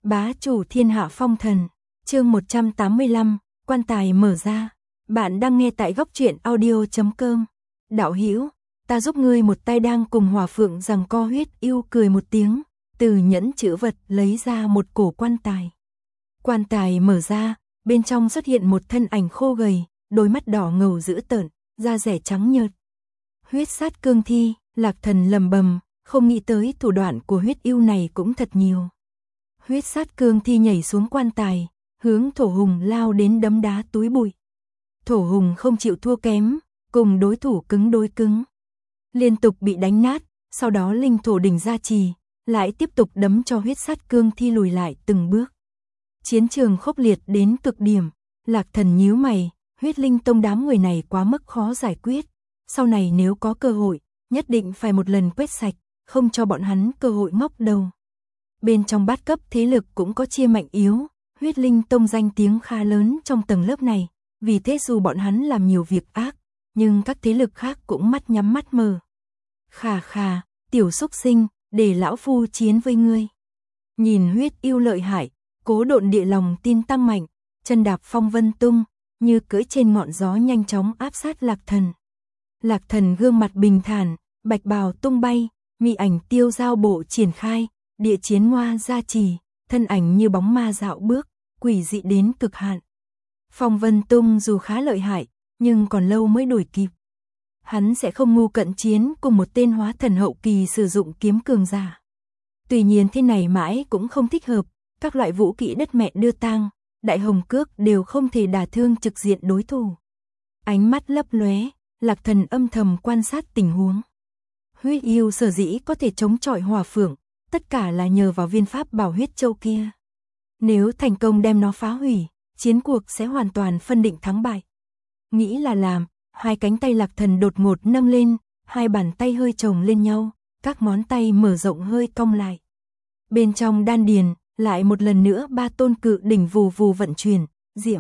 Bá chủ thiên hạ phong thần, chương 185, quan tài mở ra. Bạn đang nghe tại góc truyện audio.com. Đạo hữu, ta giúp ngươi một tay. Đang cùng Hỏa Phượng giằng co, Huyết Yêu cười một tiếng, từ nhẫn chữ vật lấy ra một cổ quan tài. Quan tài mở ra, bên trong xuất hiện một thân ảnh khô gầy, đôi mắt đỏ ngầu dữ tợn, da rẻ trắng nhợt. Huyết sát cương thi, Lạc Thần lầm bầm, không nghĩ tới thủ đoạn của Huyết Yêu này cũng thật nhiều. Huyết sát cương thi nhảy xuống quan tài, hướng Thổ Hùng lao đến đấm đá túi bụi. Thổ Hùng không chịu thua kém, cùng đối thủ cứng đối cứng. Liên tục bị đánh nát, sau đó linh thổ đỉnh gia trì, lại tiếp tục đấm cho huyết sát cương thi lùi lại từng bước. Chiến trường khốc liệt đến cực điểm, Lạc Thần nhíu mày, huyết linh tông đám người này quá mức khó giải quyết. Sau này nếu có cơ hội, nhất định phải một lần quét sạch, không cho bọn hắn cơ hội ngóc đầu. Bên trong bát cấp thế lực cũng có chia mạnh yếu, huyết linh tông danh tiếng khá lớn trong tầng lớp này, vì thế dù bọn hắn làm nhiều việc ác, nhưng các thế lực khác cũng mắt nhắm mắt mở. Khà khà, tiểu xúc sinh, để lão phu chiến với ngươi. Nhìn Huyết Yêu lợi hại, Cố Độn Địa lòng tin tăng mạnh, chân đạp phong vân tung, như cưỡi trên ngọn gió nhanh chóng áp sát Lạc Thần. Lạc Thần gương mặt bình thản, bạch bào tung bay, mị ảnh tiêu giao bộ triển khai, địa chiến ngoa gia trì, thân ảnh như bóng ma dạo bước, quỷ dị đến cực hạn. Phong vân tung dù khá lợi hại, nhưng còn lâu mới đuổi kịp. Hắn sẽ không ngu cận chiến cùng một tên hóa thần hậu kỳ sử dụng kiếm cường giả. Tuy nhiên thế này mãi cũng không thích hợp, các loại vũ kỹ đất mẹ đưa tang, đại hồng cước đều không thể đả thương trực diện đối thủ. Ánh mắt lấp lóe, Lạc Thần âm thầm quan sát tình huống. Huyết Yêu sở dĩ có thể chống chọi Hỏa Phượng, tất cả là nhờ vào viên pháp bảo huyết châu kia. Nếu thành công đem nó phá hủy, chiến cuộc sẽ hoàn toàn phân định thắng bại. Nghĩ là làm, hai cánh tay Lạc Thần đột ngột nâng lên, hai bàn tay hơi chồng lên nhau, các ngón tay mở rộng hơi cong lại. Bên trong đan điền, lại một lần nữa ba tôn cự đỉnh vù vù vận chuyển, diễm,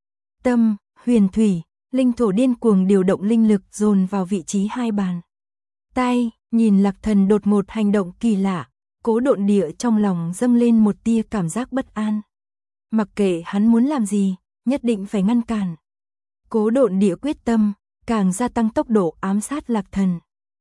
tâm, huyền thủy, linh thổ điên cuồng điều động linh lực dồn vào vị trí hai bàn tay. Nhìn Lạc Thần đột ngột hành động kỳ lạ, Cố Độn Địa trong lòng dâng lên một tia cảm giác bất an. Mặc kệ hắn muốn làm gì, nhất định phải ngăn cản. Cố Độn Địa quyết tâm, càng gia tăng tốc độ ám sát Lạc Thần.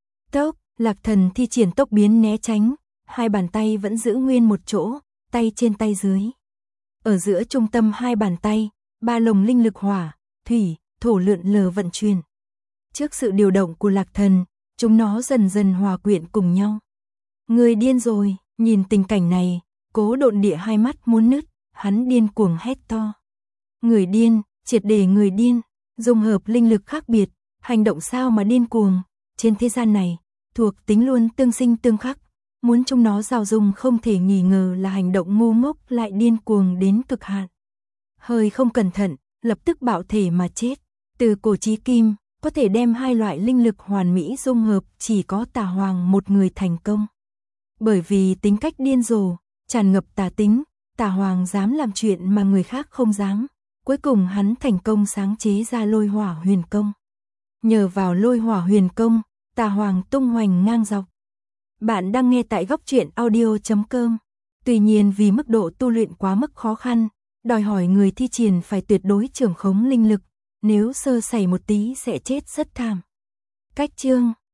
Lạc Thần thi triển tốc biến né tránh, hai bàn tay vẫn giữ nguyên một chỗ, tay trên tay dưới. Ở giữa trung tâm hai bàn tay, ba lồng linh lực hỏa, thủy, thổ lượn lờ vận chuyển. Trước sự điều động của Lạc Thần, chúng nó dần dần hòa quyện cùng nhau. Người điên rồi, nhìn tình cảnh này, Cố Độn Địa hai mắt muốn nứt, hắn điên cuồng hét to. Người điên, triệt để người điên, dung hợp linh lực khác biệt, hành động sao mà điên cuồng, trên thế gian này, thuộc tính luôn tương sinh tương khắc, muốn chúng nó giao dung không thể nghi ngờ là hành động ngu ngốc lại điên cuồng đến cực hạn. Hơi không cẩn thận, lập tức bạo thể mà chết. Từ cổ chí kim, có thể đem hai loại linh lực hoàn mỹ dung hợp chỉ có Tà Hoàng một người thành công. Bởi vì tính cách điên rồ, tràn ngập tà tính, Tà Hoàng dám làm chuyện mà người khác không dám. Cuối cùng hắn thành công sáng chế ra Lôi Hỏa Huyền Công. Nhờ vào Lôi Hỏa Huyền Công, Tà Hoàng tung hoành ngang dọc. Bạn đang nghe tại góc truyện audio.com. Tuy nhiên vì mức độ tu luyện quá mức khó khăn, đòi hỏi người thi triển phải tuyệt đối trưởng khống linh lực, nếu sơ sẩy một tí sẽ chết rất thảm. Cách chương